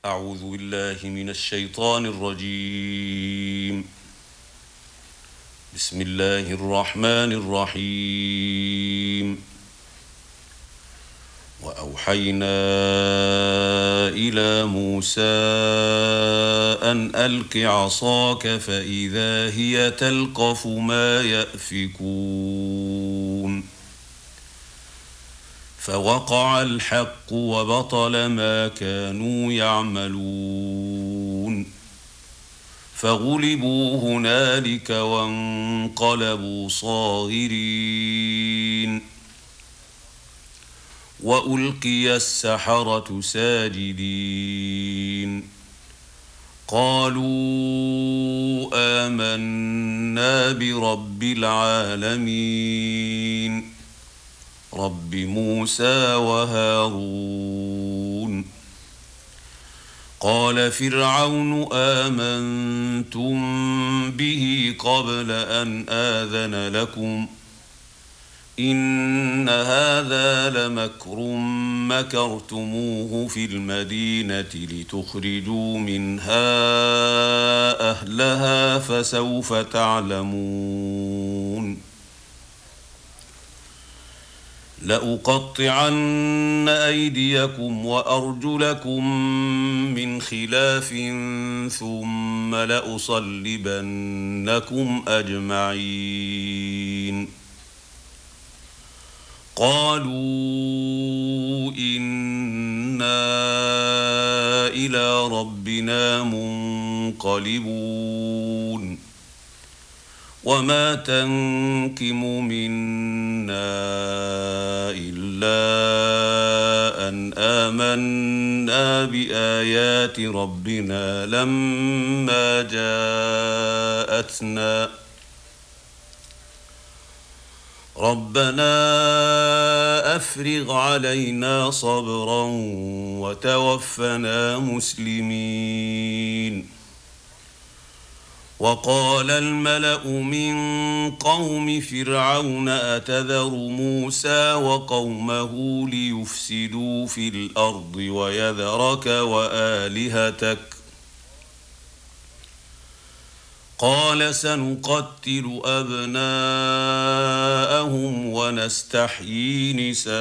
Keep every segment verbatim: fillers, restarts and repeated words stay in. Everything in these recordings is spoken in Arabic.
أعوذ بالله من الشيطان الرجيم. بسم الله الرحمن الرحيم. وأوحينا إلى موسى أن ألق عصاك فإذا هي تلقف ما يأفكون فوقع الحق وبطل ما كانوا يعملون فغلبوا هنالك وانقلبوا صاغرين وألقي السحرة ساجدين قالوا آمنا برب العالمين رب موسى وهارون. قال فرعون آمنتم به قبل أن آذن لكم إن هذا لمكر مكرتموه في المدينة لتخرجوا منها أهلها فسوف تعلمون لأقطعن أيديكم وأرجلكم من خلاف ثم لأصلبنكم أجمعين. قالوا إنا إلى ربنا منقلبون وما تنقم منا إلا أن آمنا بآيات ربنا لما جاءتنا ربنا أفرغ علينا صبرا وتوفنا مسلمين. وقال الملأ من قوم فرعون أتذر موسى وقومه ليفسدوا في الأرض ويذرك وآلهتك قال سنقتل أبناءهم ونستحيي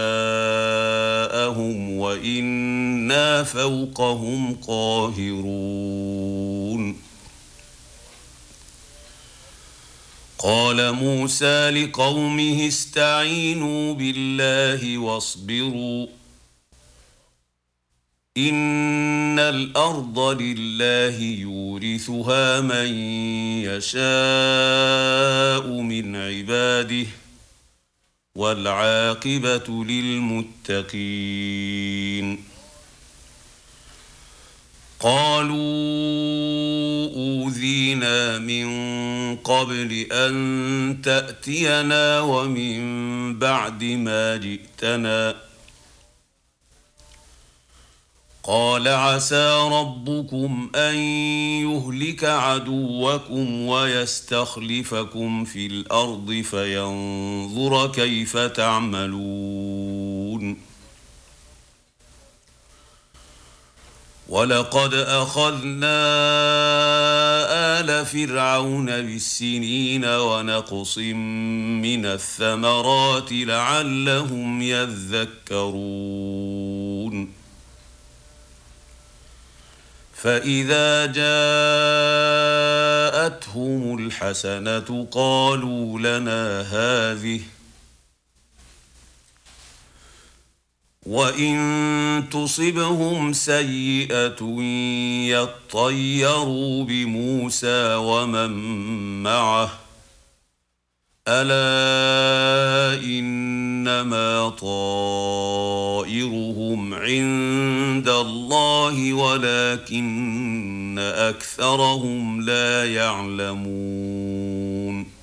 نساءهم وإنا فوقهم قاهرون. قال موسى لقومه استعينوا بالله واصبروا إن الأرض لله يورثها من يشاء من عباده والعاقبة للمتقين. قالوا أوذينا من قبل أن تأتينا ومن بعد ما جئتنا قال عسى ربكم أن يهلك عدوكم ويستخلفكم في الأرض فينظر كيف تعملون. ولقد أخذنا آل فرعون بالسنين ونقص من الثمرات لعلهم يذكرون. فإذا جاءتهم الحسنة قالوا لنا هذه وإن تصبهم سيئة يطيروا بموسى ومن معه ألا إنما طائرهم عند الله ولكن أكثرهم لا يعلمون.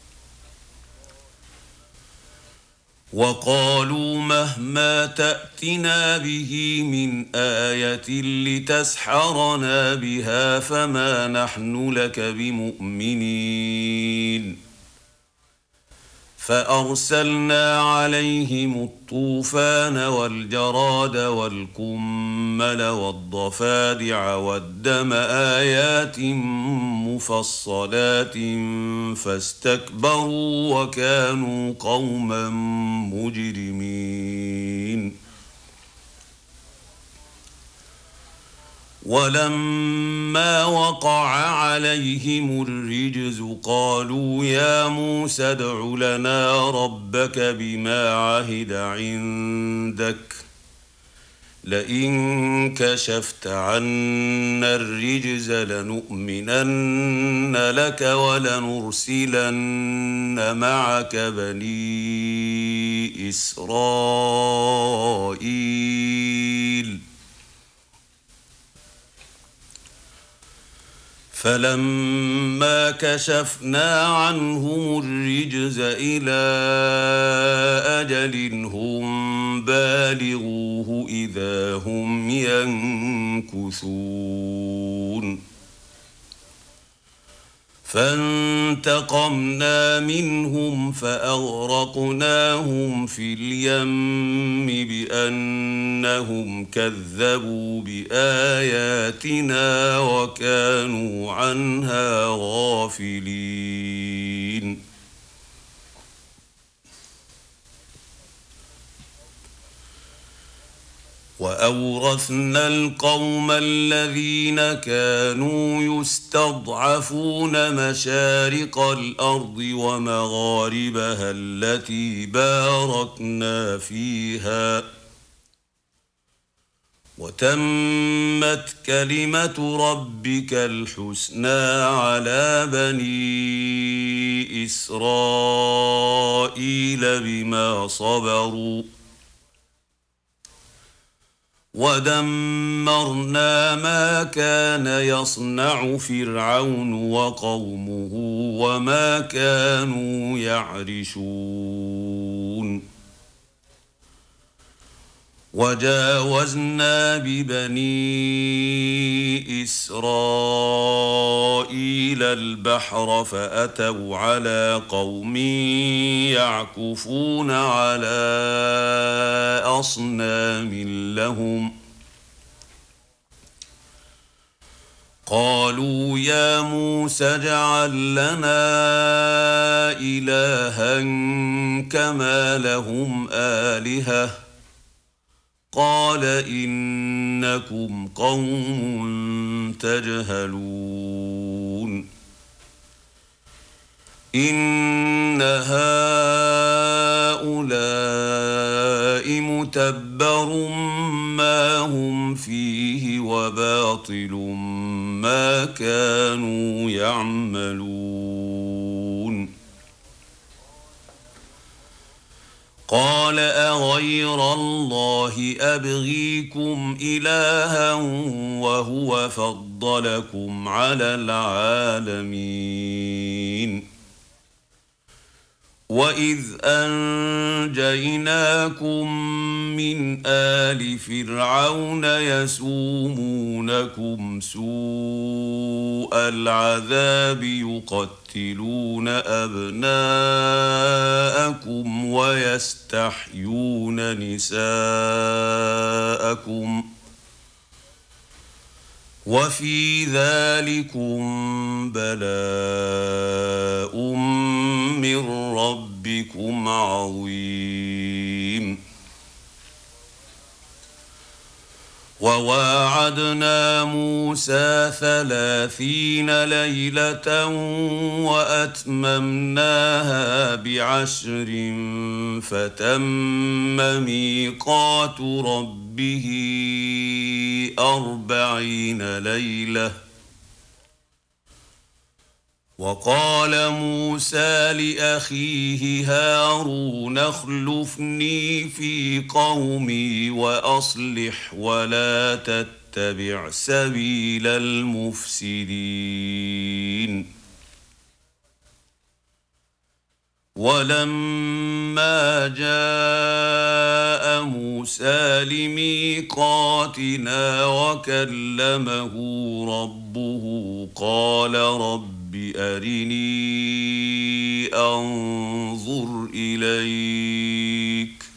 وقالوا مهما تأتنا به من آية لتسحرنا بها فما نحن لك بمؤمنين فأرسلنا عليهم الطوفان والجراد والكمل والضفادع والدم آيات مفصلات فاستكبروا وكانوا قوما مجرمين. ولما وقع عليهم الرجز قالوا يا موسى ادع لنا ربك بما عهد عندك لئن كشفت عنا الرجز لنؤمنن لك ولنرسلن معك بني إسرائيل. فلما كشفنا عنهم الرجز إلى أجل هم بالغوه إذا هم ينكثون. فانتقمنا منهم فأغرقناهم في اليم بأنهم كذبوا بآياتنا وكانوا عنها غافلين. وأورثنا القوم الذين كانوا يستضعفون مشارق الأرض ومغاربها التي باركنا فيها وتمت كلمة ربك الحسنى على بني إسرائيل بما صبروا ودمرنا ما كان يصنع فرعون وقومه وما كانوا يعرشون. وجاوزنا ببني إسرائيل البحر فأتوا على قوم يعكفون على أصنام لهم قالوا يا موسى اجعل لنا إلها كما لهم آلهة قال إنكم قوم تجهلون. إن هؤلاء متبر ما هم فيه وباطل ما كانوا يعملون. قال أغير الله أبغيكم إلها وهو فضلكم على العالمين. وإذ أنجيناكم من آل فرعون يسومونكم سوء العذاب يقتلون أبناءكم ويستحيون نساءكم وفي ذلكم بلاء من ربكم عظيم. وواعدنا موسى ثلاثين ليلة وأتممناها بعشر فتم ميقات ربه أربعين ليلة. وقال موسى لأخيه هارون اخلفني في قومي وأصلح ولا تتبع سبيل المفسدين. ولما جاء موسى لميقاتنا وكلمه ربه قال رب رب أرني أنظر إليك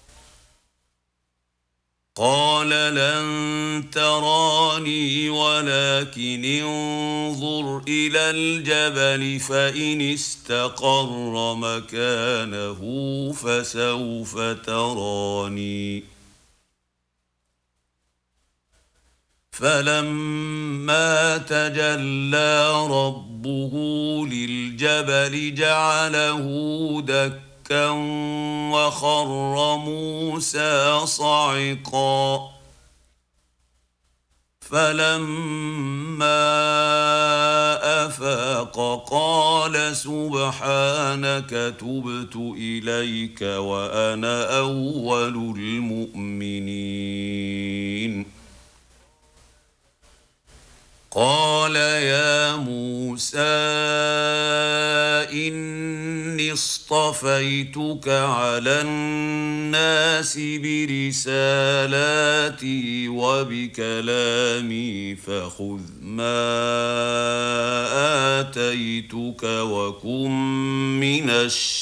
قال لن تراني ولكن انظر إلى الجبل فإن استقر مكانه فسوف تراني فلما تجلى ربه للجبل جعله دكا وخر موسى صعقا فلما أفاق قال سبحانك تبت إليك وأنا أول المؤمنين قال يا موسى إني اصطفيتك على الناس برسالاتي وبكلامي فخذ ما آتيتك وكن من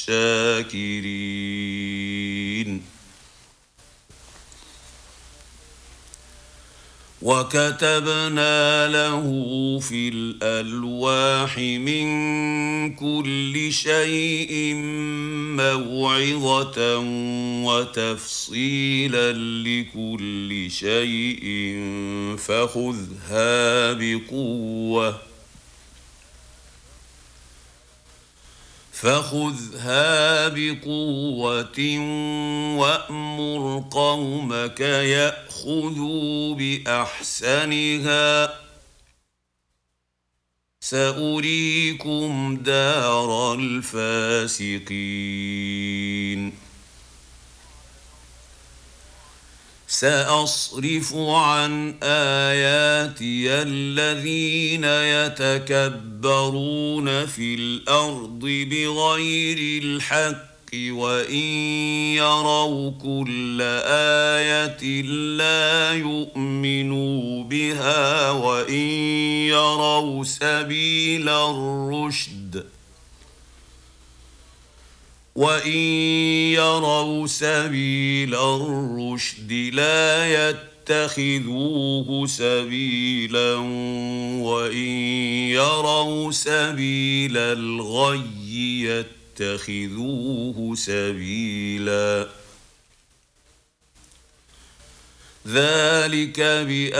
الشاكرين وكتبنا له في الألواح من كل شيء موعظة وتفصيلا لكل شيء فخذها بقوة فخذها بقوة وأمر قومك يأخذوا بأحسنها سأريكم دار الفاسقين سأصرف عن آياتي الذين يتكبرون في الأرض بغير الحق وإن يروا كل آية لا يؤمنوا بها وإن يروا سبيل الرشد وإن يروا سبيل الرشد لا يتخذوه سبيلا وإن يروا سبيل الغي يتخذوه سبيلا ذلك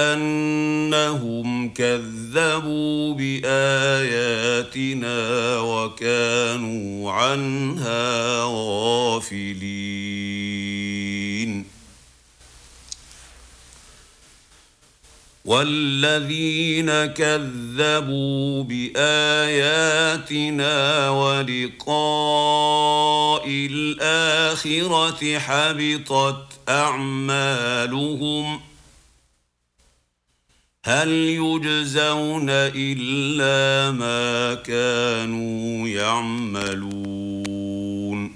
بأنهم كذبوا بآياتنا وكانوا عنها غافلين والذين كذبوا بآياتنا ولقاء الآخرة حبطت أعمالهم هل يجزون إلا ما كانوا يعملون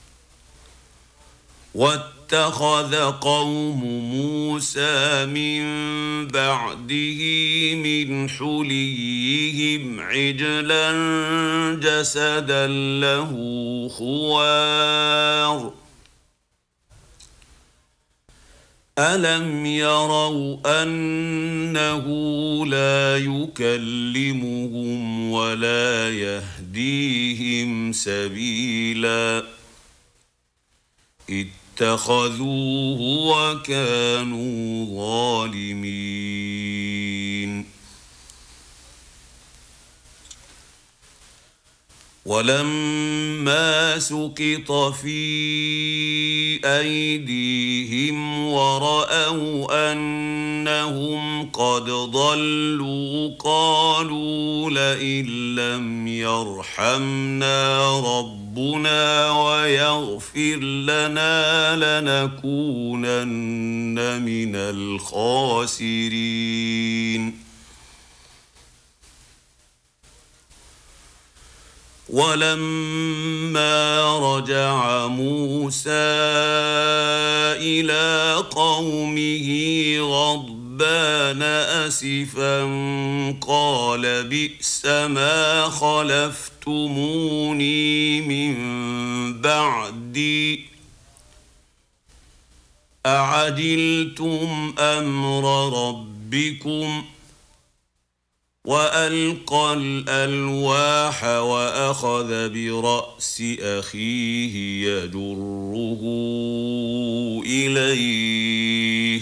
واتخذ قوم موسى من بعده من حليهم عجلا جسدا له خوار ألم يروا أنه لا يكلمهم ولا يهديهم سبيلا اتخذوه وكانوا ظالمين ولما سقط في أيديهم ورأوا أنهم قد ضلوا قالوا لئن لم يرحمنا ربنا ويغفر لنا لنكونن من الخاسرين ولما رجع موسى إلى قومه غضبان الرهبان أسفا قال بئس ما خلفتموني من بعدي أعجلتم أمر ربكم وألقى الألواح وأخذ برأس أخيه يجره إليه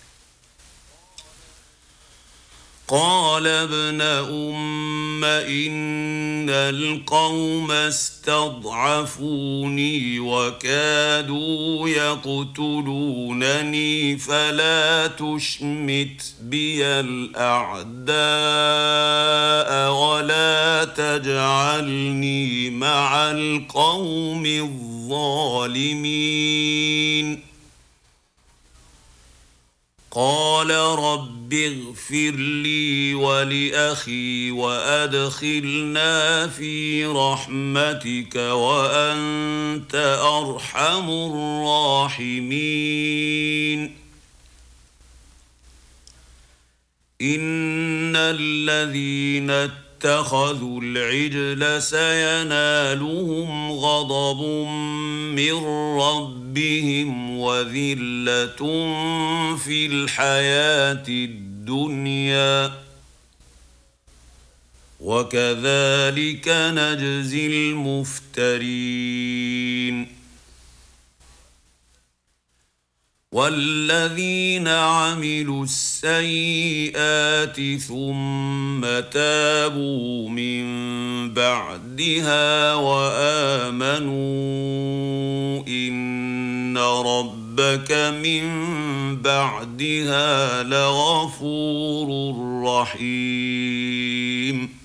قال ابن أم إن القوم استضعفوني وكادوا يقتلونني فلا تشمت بي الأعداء ولا تجعلني مع القوم الظالمين قال رب اغفر لي ولأخي وأدخلنا في رحمتك وأنت أرحم الراحمين إن الذين اتخذوا العجل سينالهم غضب من ربهم وذلة في الحياة الدنيا وكذلك نجزي المفترين والذين عملوا السيئات ثم تابوا من بعدها وآمنوا إن ربك من بعدها لغفور رحيم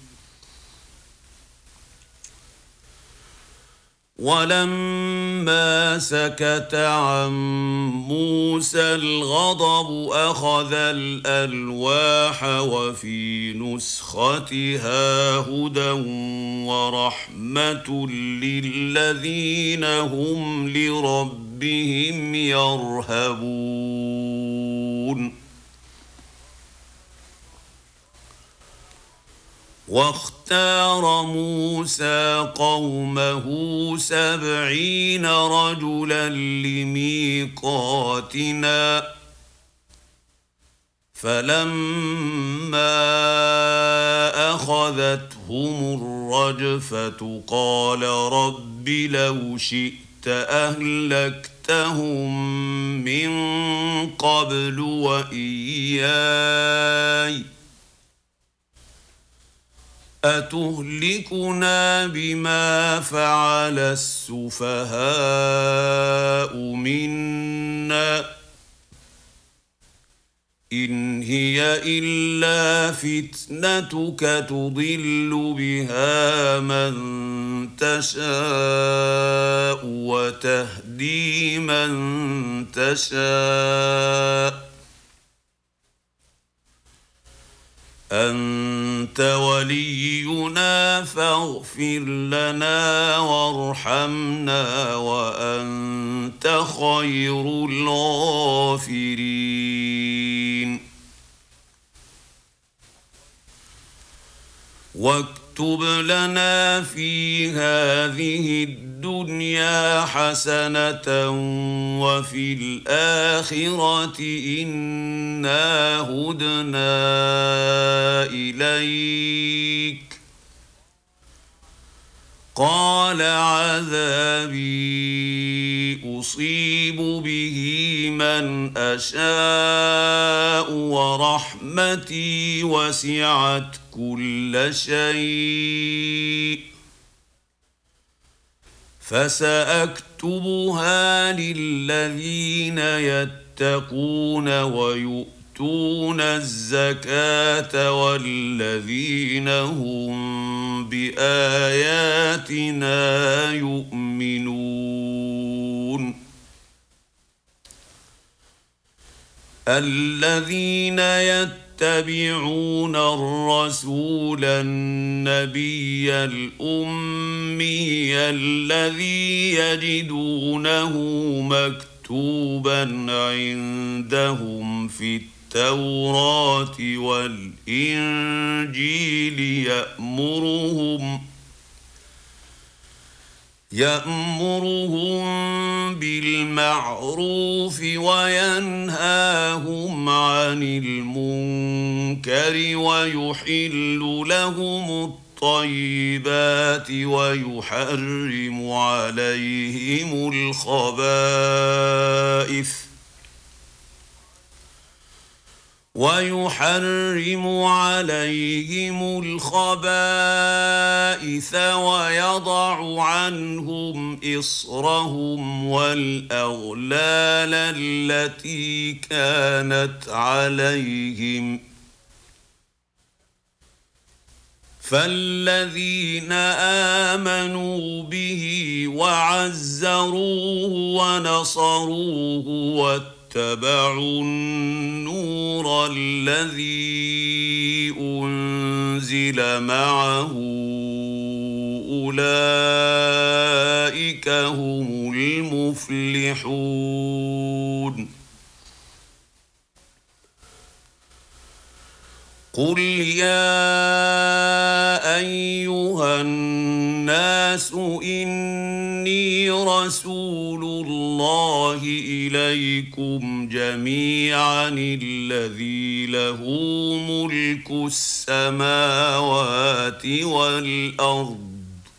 ولما سكت عن موسى الغضب أخذ الألواح وفي نسختها هدى ورحمة للذين هم لربهم يرهبون واختار موسى قومه سبعين رجلا لميقاتنا فلما أخذتهم الرجفة قال رب لو شئت أهلكتهم من قبل وإياي أتهلكنا بما فعل السفهاء منا إن هي إلا فتنتك تضل بها من تشاء وتهدي من تشاء أنت ولينا فاغفر لنا وارحمنا وأنت خير الغافرين واكتب لنا في هذه الدنيا حسنة وفي الآخرة إنا هدنا إليك قال عذابي أصيب به من أشاء ورحمتي وسعت كل شيء فسأكتبها للذين يتقون ويؤتون الزكاة والذين هم بآياتنا يؤمنون الذين يتبعون الرسول النبي الأمي الذي يجدونه مكتوبا عندهم في التوراة والإنجيل يأمرهم يأمرهم بالمعروف وينهاهم عن المنكر ويحل لهم الطيبات ويحرم عليهم الخبائث ويحرم عليهم الخبائث ويضع عنهم إصرهم والأغلال التي كانت عليهم فالذين آمنوا به وعزروه ونصروه واتبعوا النور الذي أنزل معه أولئك هم المفلحون. قل يا أيها الناس إني رسول الله إليكم جميعا الذي له ملك السماوات والأرض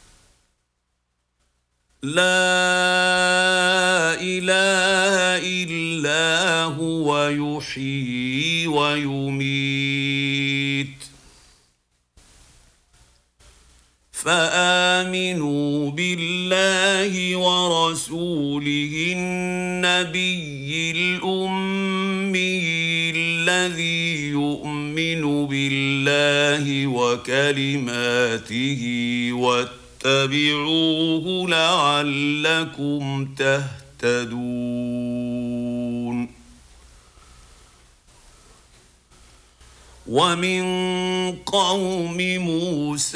لا إله إلا هو يحيي ويميت فآمنوا بالله ورسوله النبي الأمي الذي يؤمن بالله وكلماته واتبعوه لعلكم تهتدون. ومن قوم موسى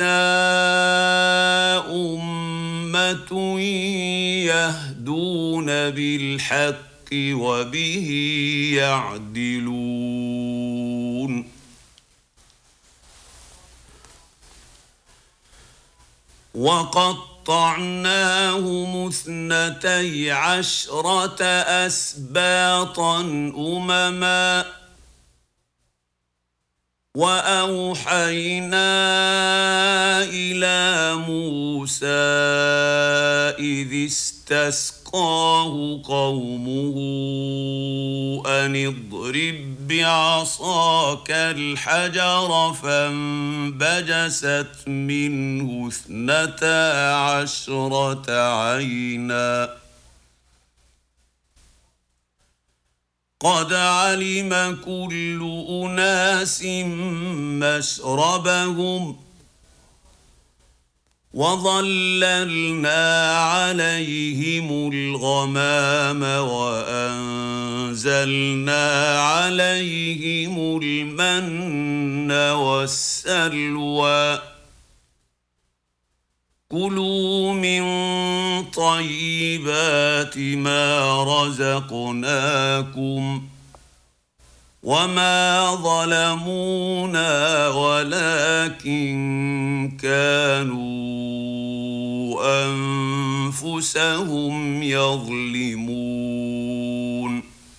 أمة يهدون بالحق وبه يعدلون. وقطعناهم اثنتي عشرة أسباطا أمما وأوحينا إلى موسى إذ استسقاه قومه أن اضرب بعصاك الحجر فانبجست منه اثنتا عشرة عينا قد علم كل أناس مشربهم وظللنا عليهم الغمام وأنزلنا عليهم المن والسلوى كلوا من طيبات ما رزقناكم وما ظلمونا ولكن كانوا أنفسهم يظلمون.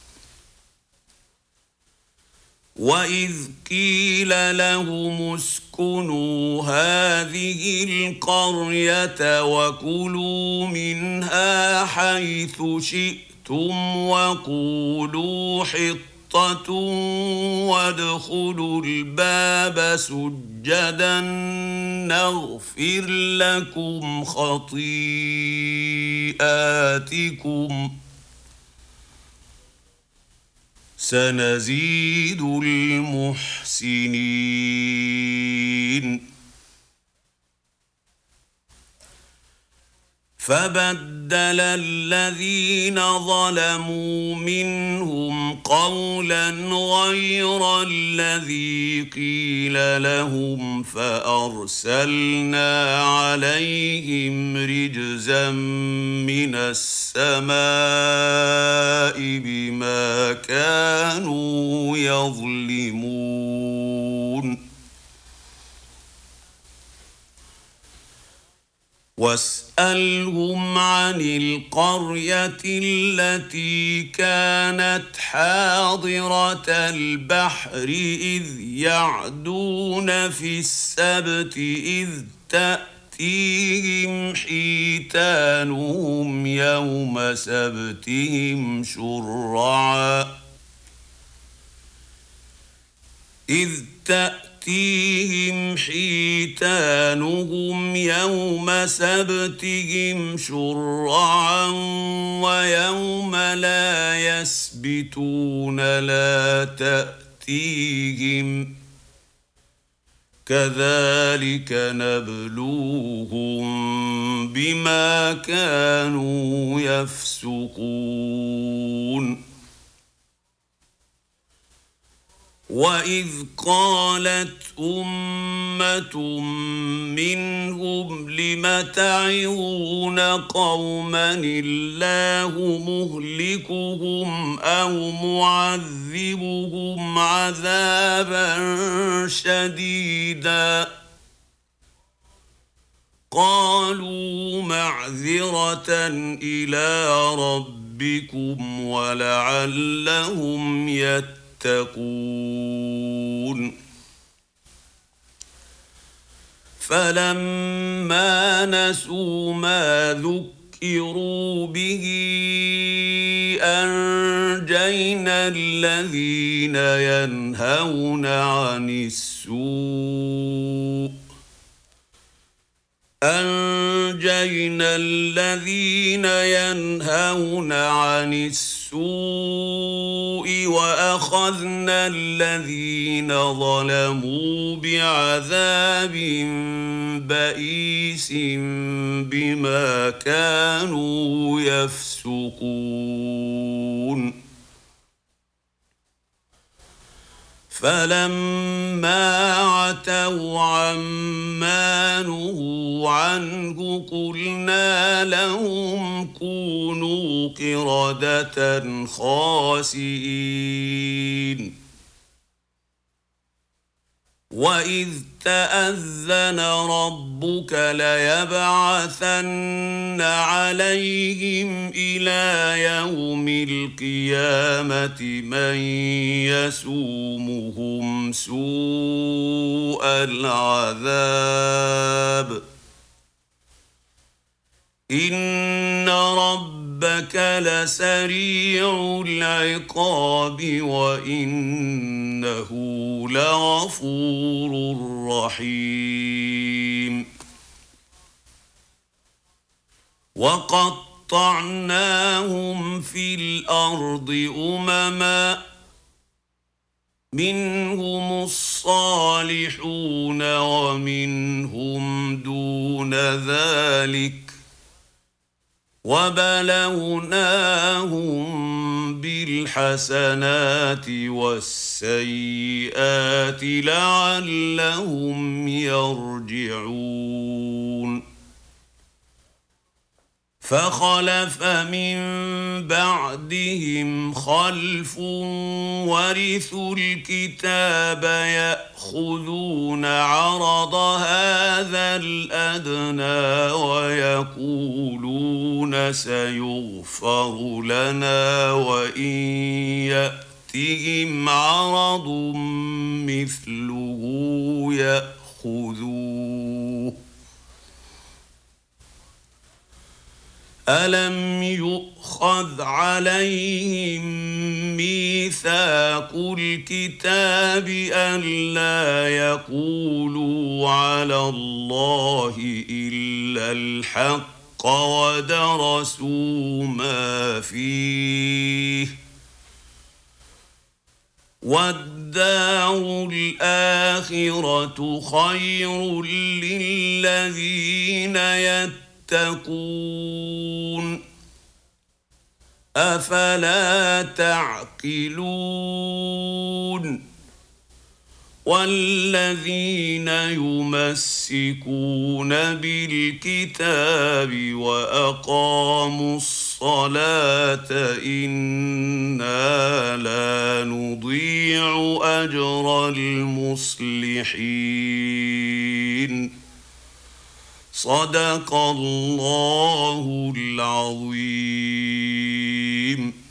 وإذ قيل لهم اسكنوا هذه القرية وكلوا منها حيث شئتم وقولوا حطة وادخلوا الباب سجدا نغفر لكم خطيئاتكم سنزيد المحسنين. فبدل الذين ظلموا منهم قولا غير الذي قيل لهم فأرسلنا عليهم رجزا من السماء بما كانوا يظلمون. واسألهم عن القرية التي كانت حاضرة البحر إذ يعدون في السبت إذ تأتيهم حيتانهم يوم سبتهم شرعا إذ تأتيهم تأتيهم حيتانهم يوم سبتهم شرعا ويوم لا يسبتون لا تأتيهم كذلك نبلوهم بما كانوا يفسقون. وإذ قالت أمة منهم لم تعظون قوما الله مهلكهم أو معذبهم عذابا شديدا قالوا معذرة إلى ربكم ولعلهم يتقون تقون. فلما نسوا ما ذكروا به أنجينا الذين ينهون عن السوء أنجينا الذين ينهون عن السوء وأخذنا الذين ظلموا بعذاب بئيس بما كانوا يفسقون. فلما عتوا عما نهوا عنه قلنا لهم كونوا قردة خاسئين. وإذ تأذن ربك ليبعثن عليهم إلى يوم القيامة من يسومهم سوء العذاب إن ربك لسريع العقاب وإنه لغفور رحيم. وقطعناهم في الأرض أمما منهم الصالحون ومنهم دون ذلك وبلوناهم بالحسنات والسيئات لعلهم يرجعون. فخلف من بعدهم خلف ورثوا الكتاب يأخذون عرض هذا الأدنى ويقولون سيغفر لنا وإن يأتهم عرض مثله يأخذوه. ألم يؤخذ عليهم ميثاق الكتاب ألا يقولوا على الله إلا الحق ودرسوا ما فيه والدار الآخرة خير للذين يتقون تتقون أفلا تعقلون والذين يمسكون بالكتاب وأقاموا الصلاة إنا لا نضيع أجر المصلحين صدق الله العظيم.